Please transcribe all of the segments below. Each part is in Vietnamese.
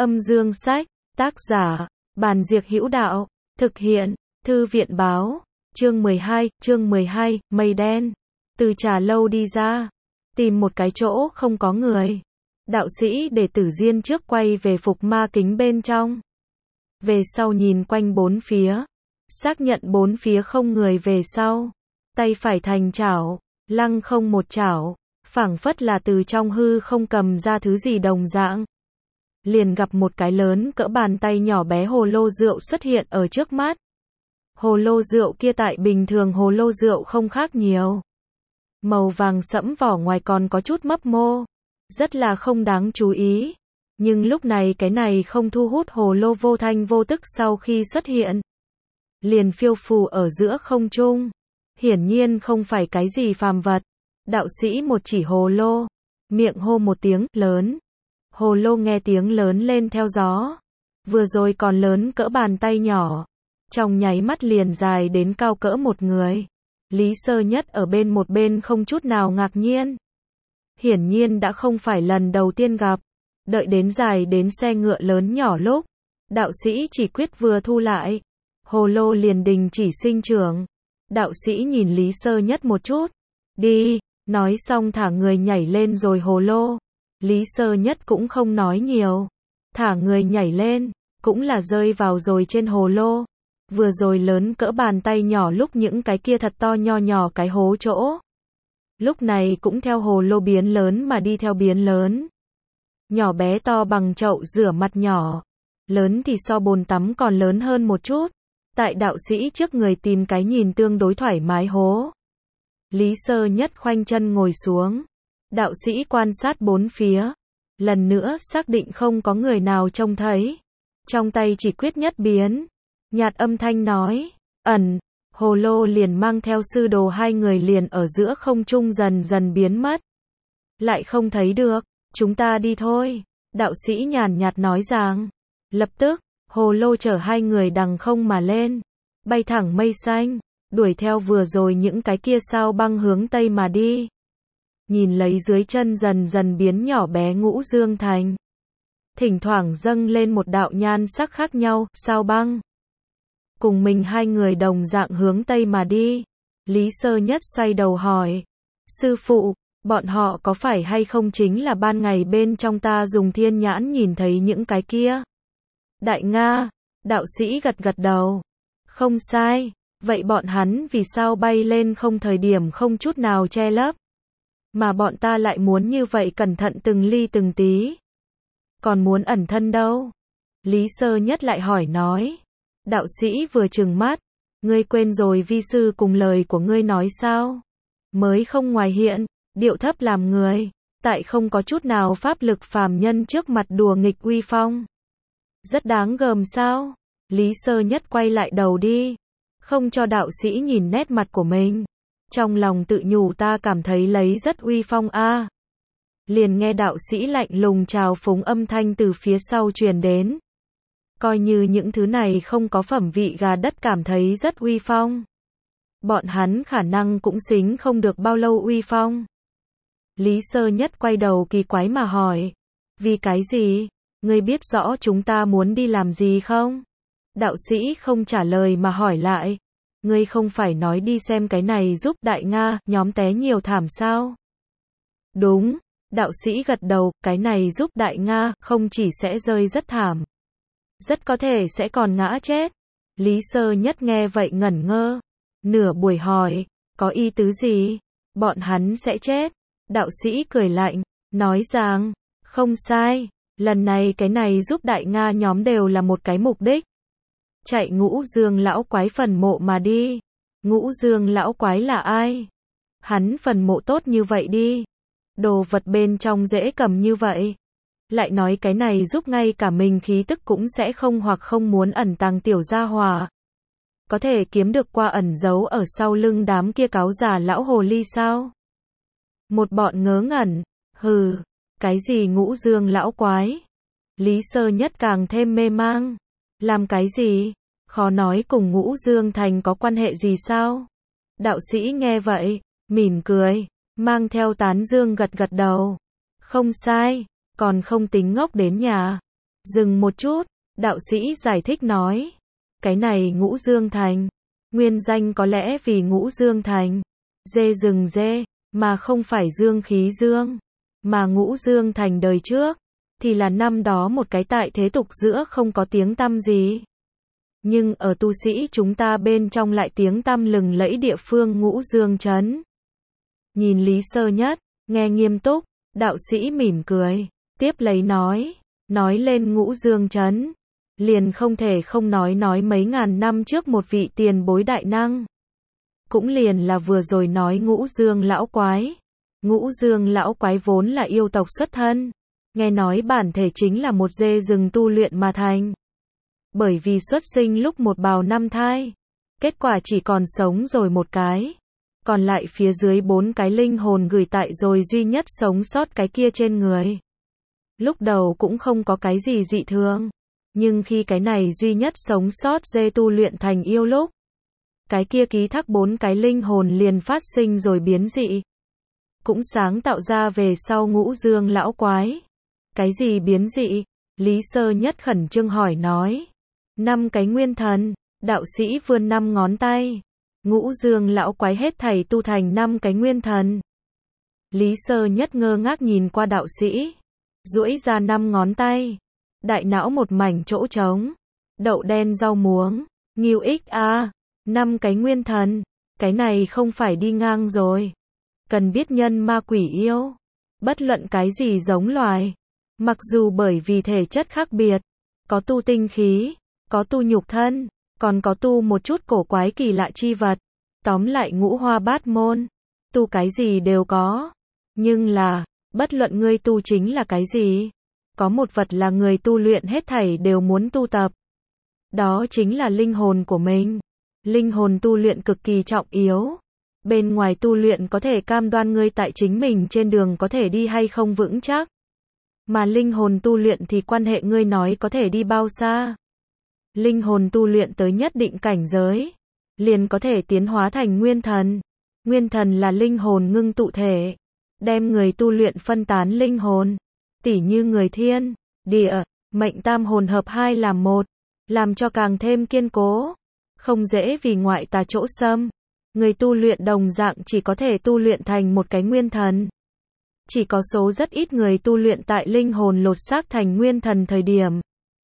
Âm dương sách, tác giả, Bàn Diệc Hữu Đạo, thực hiện, Thư viện báo, chương 12, mây đen. Từ trà lâu đi ra, tìm một cái chỗ không có người. Đạo sĩ để Tử Diên trước quay về phục ma kính bên trong. Về sau nhìn quanh bốn phía, xác nhận bốn phía không người về sau. Tay phải thành chảo, lăng không một chảo, phảng phất là từ trong hư không cầm ra thứ gì đồng dạng. Liền gặp một cái lớn cỡ bàn tay nhỏ bé hồ lô rượu xuất hiện ở trước mắt. Hồ lô rượu kia tại bình thường hồ lô rượu không khác nhiều. Màu vàng sẫm vỏ ngoài còn có chút mấp mô, rất là không đáng chú ý. Nhưng lúc này cái này không thu hút hồ lô vô thanh vô tức sau khi xuất hiện. Liền phiêu phù ở giữa không trung. Hiển nhiên không phải cái gì phàm vật. Đạo sĩ một chỉ hồ lô, miệng hô một tiếng lớn. Hồ lô nghe tiếng lớn lên theo gió. Vừa rồi còn lớn cỡ bàn tay nhỏ, trong nháy mắt liền dài đến cao cỡ một người. Lý Sơ Nhất ở một bên không chút nào ngạc nhiên. Hiển nhiên đã không phải lần đầu tiên gặp. Đợi đến dài đến xe ngựa lớn nhỏ lúc, đạo sĩ chỉ quyết vừa thu lại, hồ lô liền đình chỉ sinh trưởng. Đạo sĩ nhìn Lý Sơ Nhất một chút. Đi, nói xong thả người nhảy lên rồi hồ lô. Lý Sơ Nhất cũng không nói nhiều. Thả người nhảy lên, cũng là rơi vào rồi trên hồ lô. Vừa rồi lớn cỡ bàn tay nhỏ lúc những cái kia thật to nho nhỏ cái hố chỗ. Lúc này cũng theo hồ lô biến lớn mà đi theo biến lớn. Nhỏ bé to bằng chậu rửa mặt nhỏ. Lớn thì so bồn tắm còn lớn hơn một chút. Tại đạo sĩ trước người tìm cái nhìn tương đối thoải mái hố. Lý Sơ Nhất khoanh chân ngồi xuống. Đạo sĩ quan sát bốn phía. Lần nữa xác định không có người nào trông thấy. Trong tay chỉ quyết nhất biến. Nhạt âm thanh nói. Ẩn. Hồ lô liền mang theo sư đồ hai người liền ở giữa không trung dần dần biến mất. Lại không thấy được. Chúng ta đi thôi. Đạo sĩ nhàn nhạt nói rằng. Lập tức, hồ lô chở hai người đằng không mà lên. Bay thẳng mây xanh. Đuổi theo vừa rồi những cái kia sao băng hướng tây mà đi. Nhìn lấy dưới chân dần dần biến nhỏ bé Ngũ Dương Thành. Thỉnh thoảng dâng lên một đạo nhan sắc khác nhau, sao băng. Cùng mình hai người đồng dạng hướng tây mà đi. Lý Sơ Nhất xoay đầu hỏi. Sư phụ, bọn họ có phải hay không chính là ban ngày bên trong ta dùng thiên nhãn nhìn thấy những cái kia? Đại Nga, đạo sĩ gật gật đầu. Không sai, vậy bọn hắn vì sao bay lên không thời điểm không chút nào che lấp? Mà bọn ta lại muốn như vậy cẩn thận từng ly từng tí. Còn muốn ẩn thân đâu? Lý Sơ Nhất lại hỏi nói. Đạo sĩ vừa trừng mắt. Ngươi quên rồi vi sư cùng lời của ngươi nói sao? Mới không ngoài hiện, điệu thấp làm người. Tại không có chút nào pháp lực phàm nhân trước mặt đùa nghịch uy phong. Rất đáng gờm sao? Lý Sơ Nhất quay lại đầu đi. Không cho đạo sĩ nhìn nét mặt của mình. Trong lòng tự nhủ ta cảm thấy lấy rất uy phong a. Liền nghe đạo sĩ lạnh lùng trào phúng âm thanh từ phía sau truyền đến. Coi như những thứ này không có phẩm vị gà đất cảm thấy rất uy phong. Bọn hắn khả năng cũng xính không được bao lâu uy phong. Lý Sơ Nhất quay đầu kỳ quái mà hỏi. Vì cái gì? Ngươi biết rõ chúng ta muốn đi làm gì không? Đạo sĩ không trả lời mà hỏi lại. Ngươi không phải nói đi xem cái này giúp Đại Nga nhóm té nhiều thảm sao? Đúng, đạo sĩ gật đầu, cái này giúp Đại Nga không chỉ sẽ rơi rất thảm. Rất có thể sẽ còn ngã chết. Lý Sơ Nhất nghe vậy ngẩn ngơ. Nửa buổi hỏi, có ý tứ gì? Bọn hắn sẽ chết. Đạo sĩ cười lạnh, nói rằng, không sai, lần này cái này giúp Đại Nga nhóm đều là một cái mục đích. Chạy Ngũ Dương lão quái phần mộ mà đi. Ngũ Dương lão quái là ai? Hắn phần mộ tốt như vậy đi. Đồ vật bên trong dễ cầm như vậy. Lại nói cái này giúp ngay cả mình khí tức cũng sẽ không hoặc không muốn ẩn tàng tiểu gia hỏa. Có thể kiếm được qua ẩn giấu ở sau lưng đám kia cáo già lão hồ ly sao? Một bọn ngớ ngẩn. Hừ, cái gì Ngũ Dương lão quái? Lý Sơ Nhất càng thêm mê mang. Làm cái gì? Khó nói cùng Ngũ Dương Thành có quan hệ gì sao? Đạo sĩ nghe vậy, mỉm cười, mang theo tán dương gật gật đầu. Không sai, còn không tính ngốc đến nhà. Dừng một chút, đạo sĩ giải thích nói. Cái này Ngũ Dương Thành. Nguyên danh có lẽ vì Ngũ Dương Thành. Dê rừng dê, mà không phải dương khí dương. Mà Ngũ Dương Thành đời trước, thì là năm đó một cái tại thế tục giữa không có tiếng tăm gì. Nhưng ở tu sĩ chúng ta bên trong lại tiếng tăm lừng lẫy địa phương Ngũ Dương Trấn. Nhìn Lý Sơ Nhất, nghe nghiêm túc, đạo sĩ mỉm cười, tiếp lấy nói lên Ngũ Dương Trấn. Liền không thể không nói mấy ngàn năm trước một vị tiền bối đại năng. Cũng liền là vừa rồi nói Ngũ Dương lão quái. Ngũ Dương lão quái vốn là yêu tộc xuất thân. Nghe nói bản thể chính là một dê rừng tu luyện mà thành. Bởi vì xuất sinh lúc một bào năm thai. Kết quả chỉ còn sống rồi một cái. Còn lại phía dưới 4 cái linh hồn gửi tại rồi duy nhất sống sót cái kia trên người. Lúc đầu cũng không có cái gì dị thường. Nhưng khi cái này duy nhất sống sót dê tu luyện thành yêu lúc. Cái kia ký thác 4 cái linh hồn liền phát sinh rồi biến dị. Cũng sáng tạo ra về sau Ngũ Dương lão quái. Cái gì biến dị? Lý Sơ Nhất khẩn trương hỏi nói. 5 cái nguyên thần, đạo sĩ vươn 5 ngón tay. Ngũ Dương lão quái hết thảy tu thành 5 cái nguyên thần. Lý Sơ Nhất ngơ ngác nhìn qua đạo sĩ. Duỗi ra 5 ngón tay. Đại não một mảnh chỗ trống. Đậu đen rau muống. Nghiêu ích a. 5 cái nguyên thần. Cái này không phải đi ngang rồi. Cần biết nhân ma quỷ yêu. Bất luận cái gì giống loài. Mặc dù bởi vì thể chất khác biệt. Có tu tinh khí. Có tu nhục thân. Còn có tu một chút cổ quái kỳ lạ chi vật. Tóm lại ngũ hoa bát môn. Tu cái gì đều có. Nhưng là, bất luận ngươi tu chính là cái gì. Có một vật là người tu luyện hết thảy đều muốn tu tập. Đó chính là linh hồn của mình. Linh hồn tu luyện cực kỳ trọng yếu. Bên ngoài tu luyện có thể cam đoan ngươi tại chính mình trên đường có thể đi hay không vững chắc. Mà linh hồn tu luyện thì quan hệ ngươi nói có thể đi bao xa. Linh hồn tu luyện tới nhất định cảnh giới, liền có thể tiến hóa thành nguyên thần. Nguyên thần là linh hồn ngưng tụ thể. Đem người tu luyện phân tán linh hồn. Tỉ như người thiên, địa, mệnh tam hồn hợp hai làm một. Làm cho càng thêm kiên cố. Không dễ vì ngoại tà chỗ xâm. Người tu luyện đồng dạng chỉ có thể tu luyện thành một cái nguyên thần. Chỉ có số rất ít người tu luyện tại linh hồn lột xác thành nguyên thần thời điểm.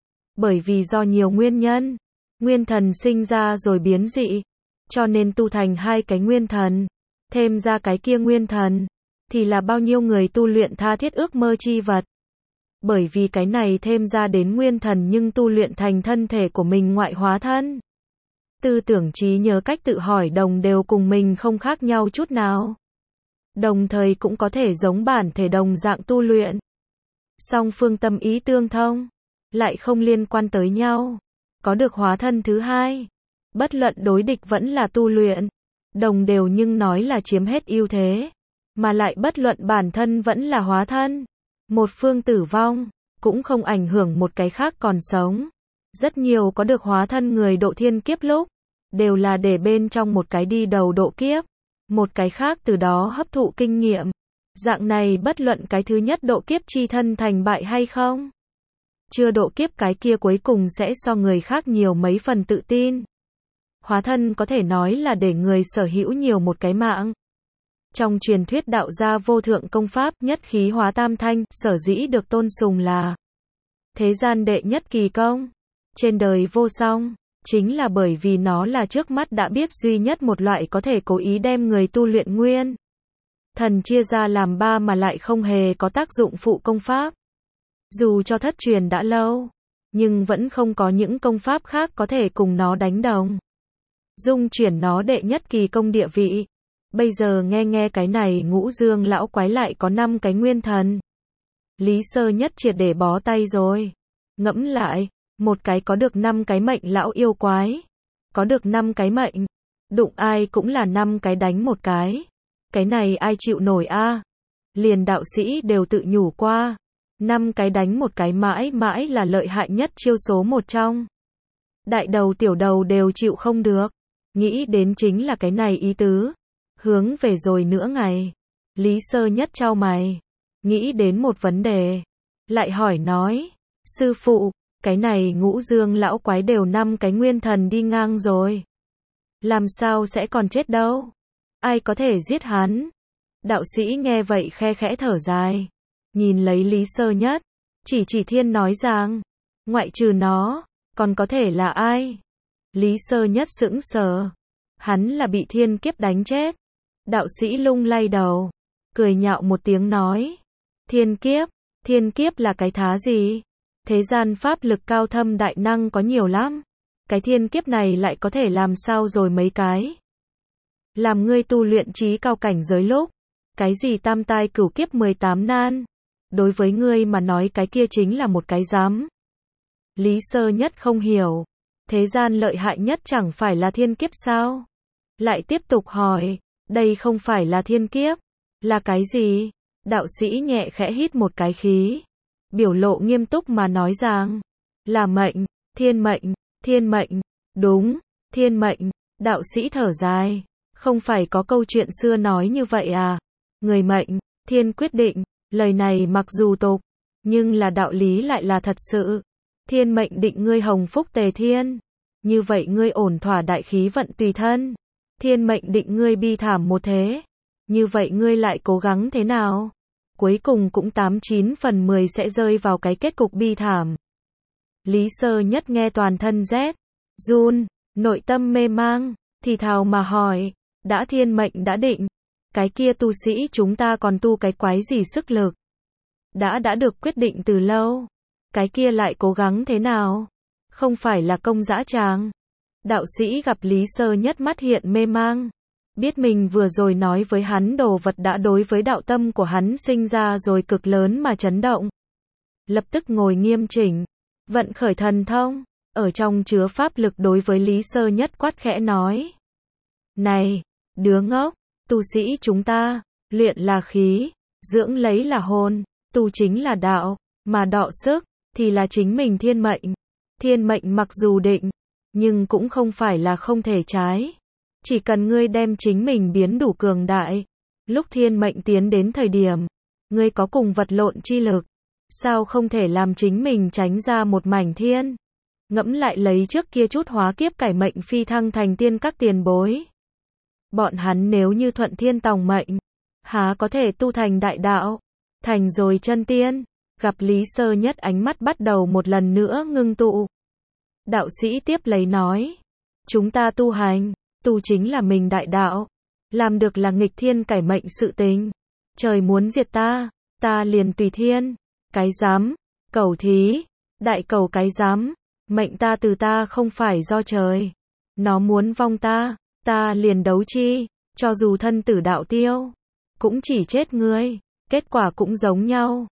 Bởi vì do nhiều nguyên nhân, nguyên thần sinh ra rồi biến dị, cho nên tu thành 2 cái nguyên thần, thêm ra cái kia nguyên thần, thì là bao nhiêu người tu luyện tha thiết ước mơ chi vật. Bởi vì cái này thêm ra đến nguyên thần nhưng tu luyện thành thân thể của mình ngoại hóa thân. Tư tưởng trí nhớ cách tự hỏi đồng đều cùng mình không khác nhau chút nào. Đồng thời cũng có thể giống bản thể đồng dạng tu luyện. Song phương tâm ý tương thông, lại không liên quan tới nhau. Có được hóa thân thứ hai. Bất luận đối địch vẫn là tu luyện. Đồng đều nhưng nói là chiếm hết ưu thế. Mà lại bất luận bản thân vẫn là hóa thân. Một phương tử vong, cũng không ảnh hưởng một cái khác còn sống. Rất nhiều có được hóa thân người độ thiên kiếp lúc, đều là để bên trong một cái đi đầu độ kiếp. Một cái khác từ đó hấp thụ kinh nghiệm. Dạng này bất luận cái thứ nhất độ kiếp chi thân thành bại hay không. Chưa độ kiếp cái kia cuối cùng sẽ so người khác nhiều mấy phần tự tin. Hóa thân có thể nói là để người sở hữu nhiều một cái mạng. Trong truyền thuyết đạo gia vô thượng công pháp nhất khí hóa tam thanh, sở dĩ được tôn sùng là thế gian đệ nhất kỳ công. Trên đời vô song, chính là bởi vì nó là trước mắt đã biết duy nhất một loại có thể cố ý đem người tu luyện nguyên thần chia ra làm 3 mà lại không hề có tác dụng phụ công pháp. Dù cho thất truyền đã lâu, nhưng vẫn không có những công pháp khác có thể cùng nó đánh đồng. Dung chuyển nó đệ nhất kỳ công địa vị. Bây giờ nghe cái này Ngũ Dương lão quái lại có 5 cái nguyên thần. Lý Sơ Nhất triệt để bó tay rồi. Ngẫm lại, một cái có được 5 cái mệnh lão yêu quái. Có được 5 cái mệnh. Đụng ai cũng là 5 cái đánh một cái. Cái này ai chịu nổi a? Liền đạo sĩ đều tự nhủ qua. 5 cái đánh một cái mãi mãi là lợi hại nhất chiêu số một trong. Đại đầu tiểu đầu đều chịu không được. Nghĩ đến chính là cái này ý tứ. Hướng về rồi nữa ngày. Lý Sơ Nhất chau mày. Nghĩ đến một vấn đề. Lại hỏi nói. Sư phụ, cái này Ngũ Dương lão quái đều 5 cái nguyên thần đi ngang rồi. Làm sao sẽ còn chết đâu? Ai có thể giết hắn? Đạo sĩ nghe vậy khe khẽ thở dài. Nhìn lấy Lý Sơ Nhất. Chỉ Thiên nói rằng. Ngoại trừ nó, còn có thể là ai? Lý Sơ Nhất sững sờ. Hắn là bị thiên kiếp đánh chết. Đạo sĩ lung lay đầu. Cười nhạo một tiếng nói. Thiên kiếp là cái thá gì? Thế gian pháp lực cao thâm đại năng có nhiều lắm. Cái thiên kiếp này lại có thể làm sao rồi mấy cái? Làm ngươi tu luyện trí cao cảnh giới lúc. Cái gì tam tai cửu kiếp 18 nan? Đối với ngươi mà nói cái kia chính là một cái giám. Lý Sơ Nhất không hiểu. Thế gian lợi hại nhất chẳng phải là thiên kiếp sao? Lại tiếp tục hỏi. Đây không phải là thiên kiếp. Là cái gì? Đạo sĩ nhẹ khẽ hít một cái khí. Biểu lộ nghiêm túc mà nói rằng. Là mệnh, thiên mệnh. Đúng, thiên mệnh. Đạo sĩ thở dài. Không phải có câu chuyện xưa nói như vậy à? Người mệnh, thiên quyết định. Lời này mặc dù tục, nhưng là đạo lý lại là thật sự. Thiên mệnh định ngươi hồng phúc tề thiên. Như vậy ngươi ổn thỏa đại khí vận tùy thân. Thiên mệnh định ngươi bi thảm một thế. Như vậy ngươi lại cố gắng thế nào? Cuối cùng cũng 89 phần 10 sẽ rơi vào cái kết cục bi thảm. Lý Sơ Nhất nghe toàn thân rét, run, nội tâm mê mang, thì thào mà hỏi, đã thiên mệnh đã định, cái kia tu sĩ chúng ta còn tu cái quái gì sức lực? Đã được quyết định từ lâu, cái kia lại cố gắng thế nào? Không phải là công dã tràng. Đạo sĩ gặp Lý Sơ Nhất mắt hiện mê mang. Biết mình vừa rồi nói với hắn đồ vật đã đối với đạo tâm của hắn sinh ra rồi cực lớn mà chấn động. Lập tức ngồi nghiêm chỉnh, vận khởi thần thông, ở trong chứa pháp lực đối với Lý Sơ Nhất quát khẽ nói. Này, đứa ngốc, tu sĩ chúng ta, luyện là khí, dưỡng lấy là hồn, tu chính là đạo, mà đọ sức, thì là chính mình thiên mệnh. Thiên mệnh mặc dù định, nhưng cũng không phải là không thể trái. Chỉ cần ngươi đem chính mình biến đủ cường đại, lúc thiên mệnh tiến đến thời điểm, ngươi có cùng vật lộn chi lực, sao không thể làm chính mình tránh ra một mảnh thiên? Ngẫm lại lấy trước kia chút hóa kiếp cải mệnh phi thăng thành tiên các tiền bối. Bọn hắn nếu như thuận thiên tòng mệnh, há có thể tu thành đại đạo, thành rồi chân tiên? Gặp Lý Sơ Nhất ánh mắt bắt đầu một lần nữa ngưng tụ. Đạo sĩ tiếp lấy nói, chúng ta tu hành, tu chính là mình đại đạo, làm được là nghịch thiên cải mệnh sự tình. Trời muốn diệt ta liền tùy thiên. Cái dám, cầu thí, đại cầu cái dám, mệnh ta từ ta không phải do trời. Nó muốn vong ta liền đấu chi, cho dù thân tử đạo tiêu, cũng chỉ chết ngươi, kết quả cũng giống nhau.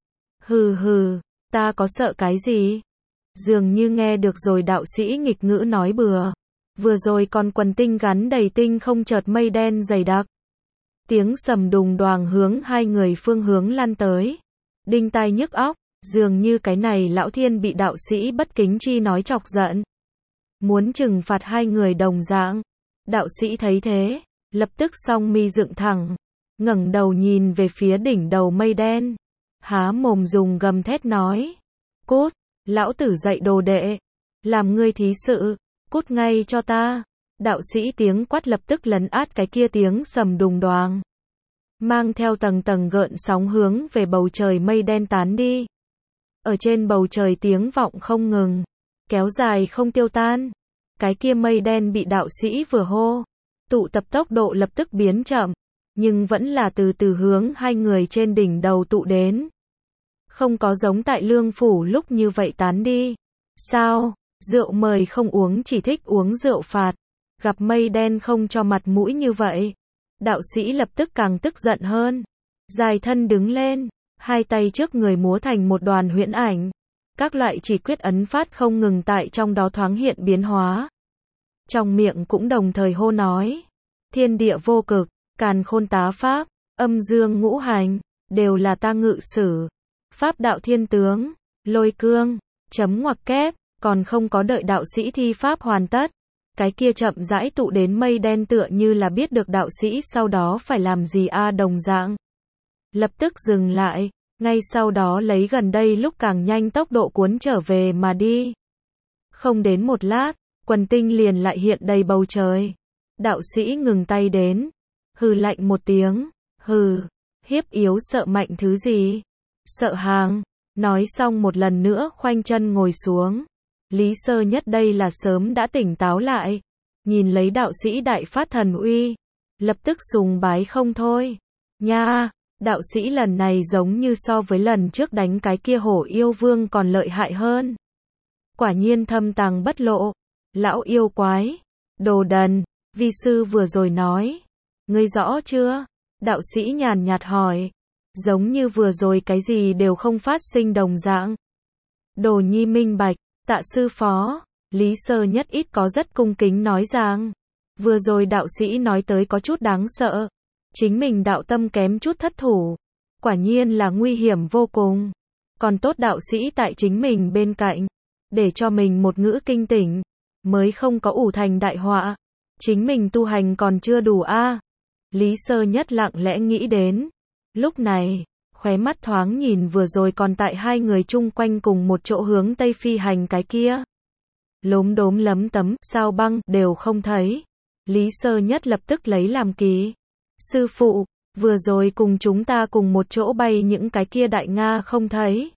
Hừ, ta có sợ cái gì? Dường như nghe được rồi đạo sĩ nghịch ngữ nói bừa. Vừa rồi còn quần tinh gắn đầy tinh không chợt mây đen dày đặc. Tiếng sầm đùng đoàng hướng hai người phương hướng lan tới. Đinh tai nhức óc, dường như cái này lão thiên bị đạo sĩ bất kính chi nói chọc giận. Muốn trừng phạt hai người đồng dạng. Đạo sĩ thấy thế, lập tức song mi dựng thẳng, ngẩng đầu nhìn về phía đỉnh đầu mây đen. Há mồm dùng gầm thét nói. Cút, lão tử dạy đồ đệ. Làm ngươi thí sự. Cút ngay cho ta. Đạo sĩ tiếng quát lập tức lấn át cái kia tiếng sầm đùng đoàng. Mang theo tầng tầng gợn sóng hướng về bầu trời mây đen tán đi. Ở trên bầu trời tiếng vọng không ngừng, kéo dài không tiêu tan. Cái kia mây đen bị đạo sĩ vừa hô, tụ tập tốc độ lập tức biến chậm, nhưng vẫn là từ từ hướng hai người trên đỉnh đầu tụ đến. Không có giống tại Lương Phủ lúc như vậy tán đi. Sao? Rượu mời không uống chỉ thích uống rượu phạt. Gặp mây đen không cho mặt mũi như vậy. Đạo sĩ lập tức càng tức giận hơn. Dài thân đứng lên, hai tay trước người múa thành một đoàn huyễn ảnh. Các loại chỉ quyết ấn phát không ngừng tại trong đó thoáng hiện biến hóa. Trong miệng cũng đồng thời hô nói. Thiên địa vô cực, càn khôn tá pháp, âm dương ngũ hành, đều là ta ngự sử. Pháp đạo thiên tướng, lôi cương, chấm ngoặc kép, còn không có đợi đạo sĩ thi pháp hoàn tất. Cái kia chậm rãi tụ đến mây đen tựa như là biết được đạo sĩ sau đó phải làm gì đồng dạng. Lập tức dừng lại, ngay sau đó lấy gần đây lúc càng nhanh tốc độ cuốn trở về mà đi. Không đến một lát, quần tinh liền lại hiện đầy bầu trời. Đạo sĩ ngừng tay đến, hừ lạnh một tiếng, hừ, hiếp yếu sợ mạnh thứ gì? Sợ hàng. Nói xong một lần nữa khoanh chân ngồi xuống. Lý Sơ Nhất đây là sớm đã tỉnh táo lại, nhìn lấy đạo sĩ đại phát thần uy, lập tức sùng bái không thôi. Nha, đạo sĩ lần này giống như so với lần trước đánh cái kia hổ yêu vương còn lợi hại hơn. Quả nhiên thâm tàng bất lộ, lão yêu quái, đồ đần, vi sư vừa rồi nói, ngươi rõ chưa? Đạo sĩ nhàn nhạt hỏi, giống như vừa rồi cái gì đều không phát sinh đồng dạng. Đồ nhi minh bạch, tạ sư phó, Lý Sơ Nhất ít có rất cung kính nói rằng, vừa rồi đạo sĩ nói tới có chút đáng sợ, chính mình đạo tâm kém chút thất thủ, quả nhiên là nguy hiểm vô cùng. Còn tốt đạo sĩ tại chính mình bên cạnh, để cho mình một ngữ kinh tỉnh, mới không có ủ thành đại họa. Chính mình tu hành còn chưa đủ a. Lý Sơ Nhất lặng lẽ nghĩ đến. Lúc này, khóe mắt thoáng nhìn vừa rồi còn tại hai người chung quanh cùng một chỗ hướng Tây phi hành cái kia. Lốm đốm lấm tấm, sao băng, đều không thấy. Lý Sơ Nhất lập tức lấy làm kỳ. Sư phụ, vừa rồi cùng chúng ta cùng một chỗ bay những cái kia đại Nga không thấy.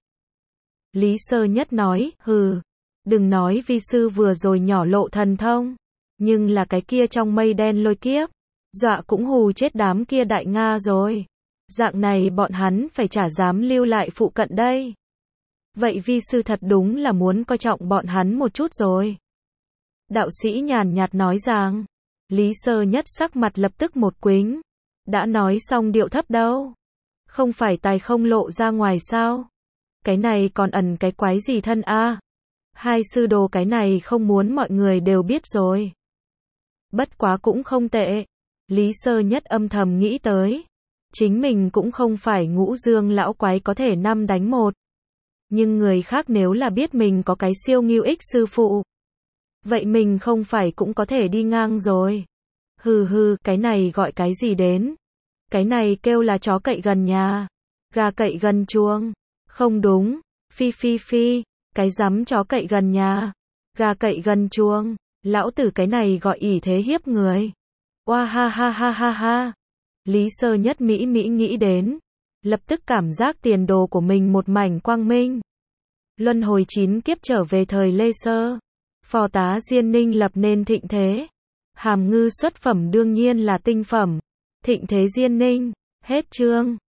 Lý Sơ Nhất nói, hừ, đừng nói vi sư vừa rồi nhỏ lộ thần thông, nhưng là cái kia trong mây đen lôi kiếp, dọa cũng hù chết đám kia đại Nga rồi. Dạng này bọn hắn phải chả dám lưu lại phụ cận đây. Vậy vi sư thật đúng là muốn coi trọng bọn hắn một chút rồi. Đạo sĩ nhàn nhạt nói rằng, Lý Sơ Nhất sắc mặt lập tức một quĩnh. Đã nói xong điệu thấp đâu. Không phải tài không lộ ra ngoài sao? Cái này còn ẩn cái quái gì thân a? Hai sư đồ cái này không muốn mọi người đều biết rồi. Bất quá cũng không tệ. Lý Sơ Nhất âm thầm nghĩ tới. Chính mình cũng không phải Ngũ Dương lão quái có thể 5 đánh 1. Nhưng người khác nếu là biết mình có cái siêu nghiêu ích sư phụ, vậy mình không phải cũng có thể đi ngang rồi. Hừ hừ, cái này gọi cái gì đến? Cái này kêu là chó cậy gần nhà, gà cậy gần chuồng. Không đúng, phi phi phi, cái rắm chó cậy gần nhà, gà cậy gần chuồng. Lão tử cái này gọi ỷ thế hiếp người. Oa ha ha ha ha ha. Lý Sơ Nhất mỹ nghĩ đến, lập tức cảm giác tiền đồ của mình một mảnh quang minh. Luân hồi 9 kiếp trở về thời Lê Sơ, phò tá Diên Ninh lập nên thịnh thế. Hàm ngư xuất phẩm đương nhiên là tinh phẩm. Thịnh thế Diên Ninh, hết chương.